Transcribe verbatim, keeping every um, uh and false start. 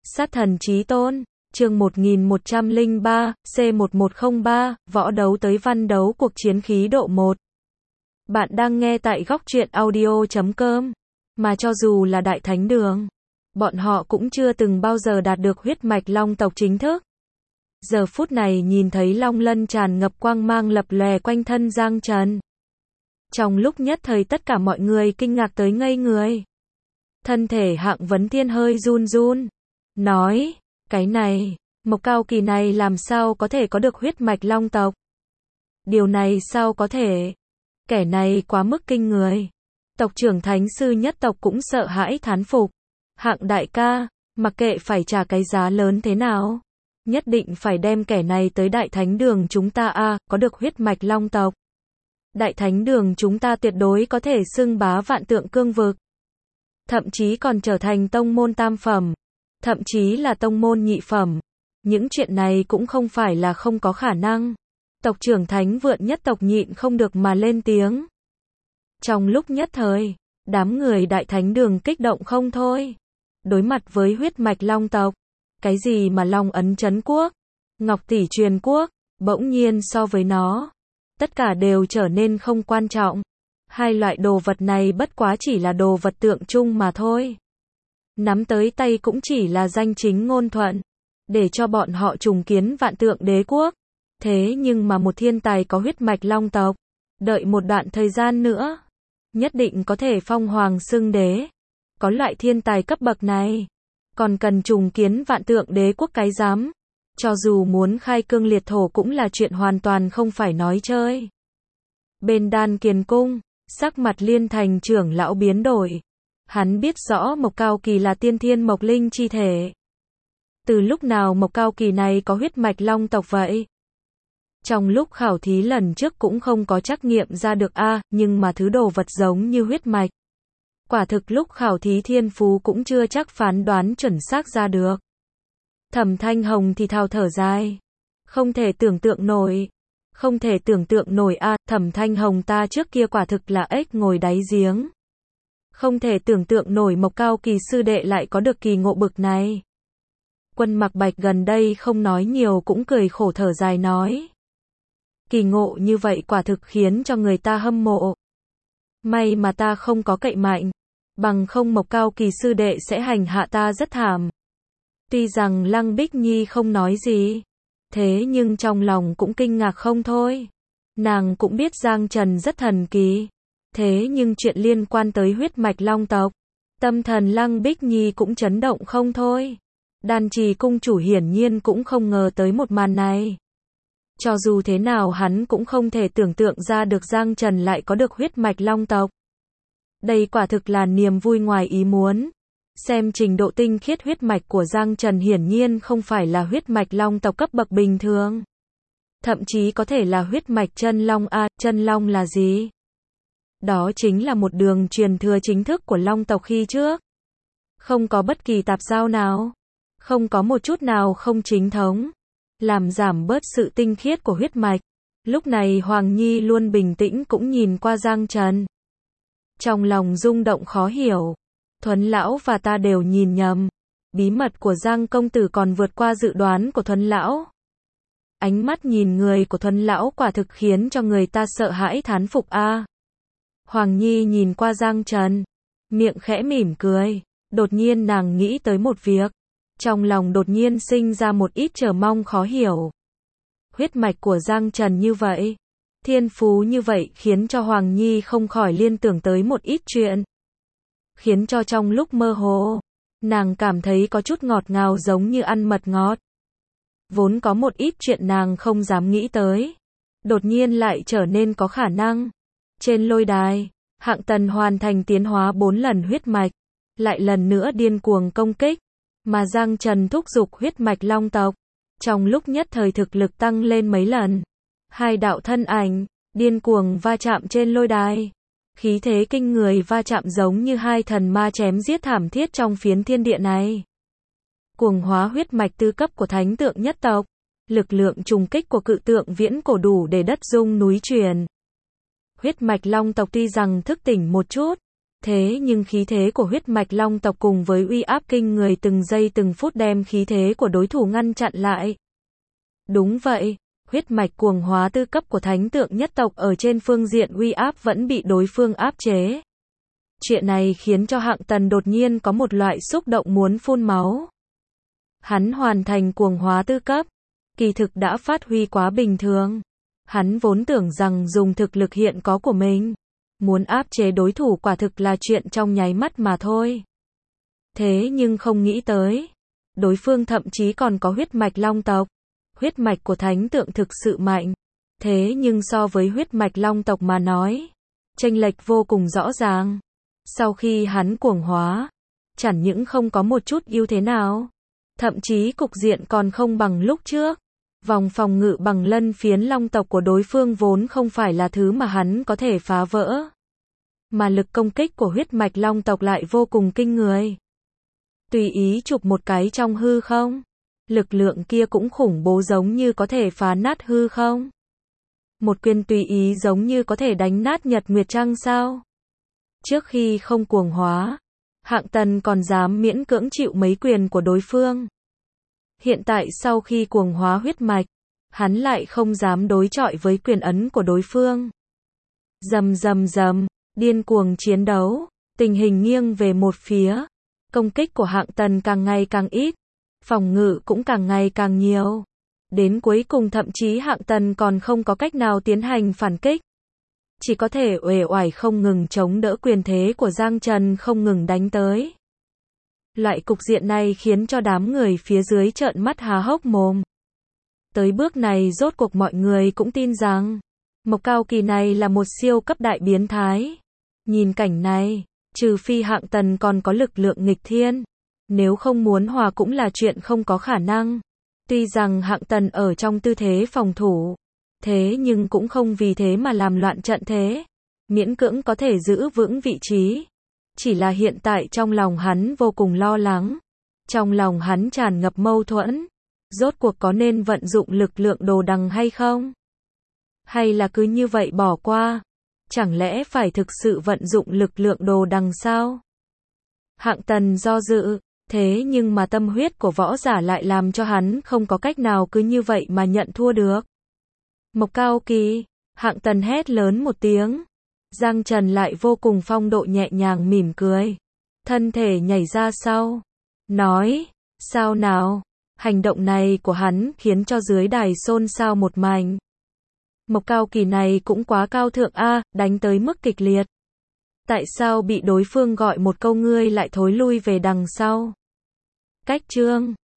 Sát thần chí tôn, chương một nghìn một trăm lẻ ba, C một một không ba, võ đấu tới văn đấu cuộc chiến khí độ một. Bạn đang nghe tại góc truyện audio chấm com, mà cho dù là Đại Thánh Đường, bọn họ cũng chưa từng bao giờ đạt được huyết mạch long tộc chính thức. Giờ phút này nhìn thấy long lân tràn ngập quang mang lập lòe quanh thân Giang Trần. Trong lúc nhất thời tất cả mọi người kinh ngạc tới ngây người. Thân thể Hạng Vấn Thiên hơi run run, nói, cái này, Mộc Cao Kỳ này làm sao có thể có được huyết mạch long tộc? Điều này sao có thể? Kẻ này quá mức kinh người. Tộc trưởng Thánh Sư nhất tộc cũng sợ hãi thán phục. Hạng đại ca, mặc kệ phải trả cái giá lớn thế nào, nhất định phải đem kẻ này tới Đại Thánh Đường chúng ta a, à, có được huyết mạch long tộc. Đại Thánh Đường chúng ta tuyệt đối có thể xưng bá vạn tượng cương vực. Thậm chí còn trở thành tông môn tam phẩm, thậm chí là tông môn nhị phẩm. Những chuyện này cũng không phải là không có khả năng. Tộc trưởng Thánh Vượn nhất tộc nhịn không được mà lên tiếng. Trong lúc nhất thời, đám người Đại Thánh Đường kích động không thôi. Đối mặt với huyết mạch long tộc, cái gì mà Long Ấn Trấn Quốc, Ngọc Tỷ Truyền Quốc, bỗng nhiên so với nó, tất cả đều trở nên không quan trọng. Hai loại đồ vật này bất quá chỉ là đồ vật tượng trưng mà thôi. Nắm tới tay cũng chỉ là danh chính ngôn thuận, để cho bọn họ trùng kiến vạn tượng đế quốc. Thế nhưng mà một thiên tài có huyết mạch long tộc, đợi một đoạn thời gian nữa, nhất định có thể phong hoàng xưng đế. Có loại thiên tài cấp bậc này, còn cần trùng kiến vạn tượng đế quốc cái dám. Cho dù muốn khai cương liệt thổ cũng là chuyện hoàn toàn không phải nói chơi. Bên Đan Kiền Cung, sắc mặt Liên Thành trưởng lão biến đổi. Hắn biết rõ Mộc Cao Kỳ là tiên thiên mộc linh chi thể. Từ lúc nào Mộc Cao Kỳ này có huyết mạch long tộc vậy? Trong lúc khảo thí lần trước cũng không có trắc nghiệm ra được a, à, nhưng mà thứ đồ vật giống như huyết mạch. Quả thực lúc khảo thí thiên phú cũng chưa chắc phán đoán chuẩn xác ra được. Thẩm Thanh Hồng thì thào thở dài. Không thể tưởng tượng nổi. Không thể tưởng tượng nổi a, à, Thẩm Thanh Hồng ta trước kia quả thực là ếch ngồi đáy giếng. Không thể tưởng tượng nổi Mộc Cao Kỳ sư đệ lại có được kỳ ngộ bực này. Quân Mặc Bạch gần đây không nói nhiều cũng cười khổ thở dài nói. Kỳ ngộ như vậy quả thực khiến cho người ta hâm mộ. May mà ta không có cậy mạnh, bằng không Mộc Cao Kỳ sư đệ sẽ hành hạ ta rất thảm. Tuy rằng Lăng Bích Nhi không nói gì, thế nhưng trong lòng cũng kinh ngạc không thôi. Nàng cũng biết Giang Trần rất thần kỳ, thế nhưng chuyện liên quan tới huyết mạch long tộc, tâm thần Lăng Bích Nhi cũng chấn động không thôi. Đan Trì cung chủ hiển nhiên cũng không ngờ tới một màn này. Cho dù thế nào hắn cũng không thể tưởng tượng ra được Giang Trần lại có được huyết mạch long tộc. Đây quả thực là niềm vui ngoài ý muốn. Xem trình độ tinh khiết huyết mạch của Giang Trần hiển nhiên không phải là huyết mạch long tộc cấp bậc bình thường. Thậm chí có thể là huyết mạch chân long a, chân long là gì? Đó chính là một đường truyền thừa chính thức của long tộc khi trước. Không có bất kỳ tạp giao nào, không có một chút nào không chính thống, làm giảm bớt sự tinh khiết của huyết mạch. Lúc này Hoàng Nhi luôn bình tĩnh cũng nhìn qua Giang Trần. Trong lòng rung động khó hiểu. Thuấn lão và ta đều nhìn nhầm. Bí mật của Giang công tử còn vượt qua dự đoán của Thuấn lão. Ánh mắt nhìn người của Thuấn lão quả thực khiến cho người ta sợ hãi thán phục a. À. Hoàng Nhi nhìn qua Giang Trần, miệng khẽ mỉm cười. Đột nhiên nàng nghĩ tới một việc. Trong lòng đột nhiên sinh ra một ít chờ mong khó hiểu. Huyết mạch của Giang Trần như vậy, thiên phú như vậy khiến cho Hoàng Nhi không khỏi liên tưởng tới một ít chuyện. Khiến cho trong lúc mơ hồ, nàng cảm thấy có chút ngọt ngào giống như ăn mật ngọt. Vốn có một ít chuyện nàng không dám nghĩ tới, đột nhiên lại trở nên có khả năng. Trên lôi đài, Hạng Tần hoàn thành tiến hóa bốn lần huyết mạch, lại lần nữa điên cuồng công kích. Mà Giang Trần thúc giục huyết mạch long tộc, trong lúc nhất thời thực lực tăng lên mấy lần. Hai đạo thân ảnh, điên cuồng va chạm trên lôi đài. Khí thế kinh người va chạm giống như hai thần ma chém giết thảm thiết trong phiến thiên địa này. Cuồng hóa huyết mạch tư cấp của thánh tượng nhất tộc. Lực lượng trùng kích của cự tượng viễn cổ đủ để đất rung núi chuyển. Huyết mạch long tộc tuy rằng thức tỉnh một chút, Thế nhưng khí thế của huyết mạch long tộc cùng với uy áp kinh người từng giây từng phút đem khí thế của đối thủ ngăn chặn lại. Đúng vậy, huyết mạch cuồng hóa tư cấp của thánh tượng nhất tộc ở trên phương diện uy áp vẫn bị đối phương áp chế. Chuyện này khiến cho Hạng Tần đột nhiên có một loại xúc động muốn phun máu. Hắn hoàn thành cuồng hóa tư cấp, kỳ thực đã phát huy quá bình thường. Hắn vốn tưởng rằng dùng thực lực hiện có của mình, muốn áp chế đối thủ quả thực là chuyện trong nháy mắt mà thôi. Thế nhưng không nghĩ tới, đối phương thậm chí còn có huyết mạch long tộc. Huyết mạch của thánh tượng thực sự mạnh. Thế nhưng so với huyết mạch long tộc mà nói, chênh lệch vô cùng rõ ràng. Sau khi hắn cuồng hóa, chẳng những không có một chút ưu thế nào, thậm chí cục diện còn không bằng lúc trước. Vòng phòng ngự bằng lân phiến long tộc của đối phương vốn không phải là thứ mà hắn có thể phá vỡ. Mà lực công kích của huyết mạch long tộc lại vô cùng kinh người. Tùy ý chụp một cái trong hư không, lực lượng kia cũng khủng bố giống như có thể phá nát hư không. Một quyền tùy ý giống như có thể đánh nát nhật nguyệt trăng sao. Trước khi không cuồng hóa, Hạng Tần còn dám miễn cưỡng chịu mấy quyền của đối phương. Hiện tại sau khi cuồng hóa huyết mạch, hắn lại không dám đối chọi với quyền ấn của đối phương. Rầm rầm rầm, điên cuồng chiến đấu, tình hình nghiêng về một phía. Công kích của Hạng Tần càng ngày càng ít, phòng ngự cũng càng ngày càng nhiều. Đến cuối cùng thậm chí Hạng Tần còn không có cách nào tiến hành phản kích. Chỉ có thể uể oải không ngừng chống đỡ quyền thế của Giang Trần không ngừng đánh tới. Loại cục diện này khiến cho đám người phía dưới trợn mắt há hốc mồm. Tới bước này rốt cuộc mọi người cũng tin rằng, Mộc Cao Kỳ này là một siêu cấp đại biến thái. Nhìn cảnh này, trừ phi Hạng Tần còn có lực lượng nghịch thiên, nếu không muốn hòa cũng là chuyện không có khả năng. Tuy rằng Hạng Tần ở trong tư thế phòng thủ, thế nhưng cũng không vì thế mà làm loạn trận thế, miễn cưỡng có thể giữ vững vị trí. Chỉ là hiện tại trong lòng hắn vô cùng lo lắng, trong lòng hắn tràn ngập mâu thuẫn, rốt cuộc có nên vận dụng lực lượng đồ đằng hay không? Hay là cứ như vậy bỏ qua? Chẳng lẽ phải thực sự vận dụng lực lượng đồ đằng sao? Hạng Tần do dự, thế nhưng mà tâm huyết của võ giả lại làm cho hắn không có cách nào cứ như vậy mà nhận thua được. Mộc Cao Kỳ, Hạng Tần hét lớn một tiếng. Giang Trần lại vô cùng phong độ nhẹ nhàng mỉm cười, thân thể nhảy ra sau, nói, sao nào? Hành động này của hắn khiến cho dưới đài xôn xao một mảnh. Mộc Cao Kỳ này cũng quá cao thượng a, đánh tới mức kịch liệt. Tại sao bị đối phương gọi một câu ngươi lại thối lui về đằng sau? Cách chương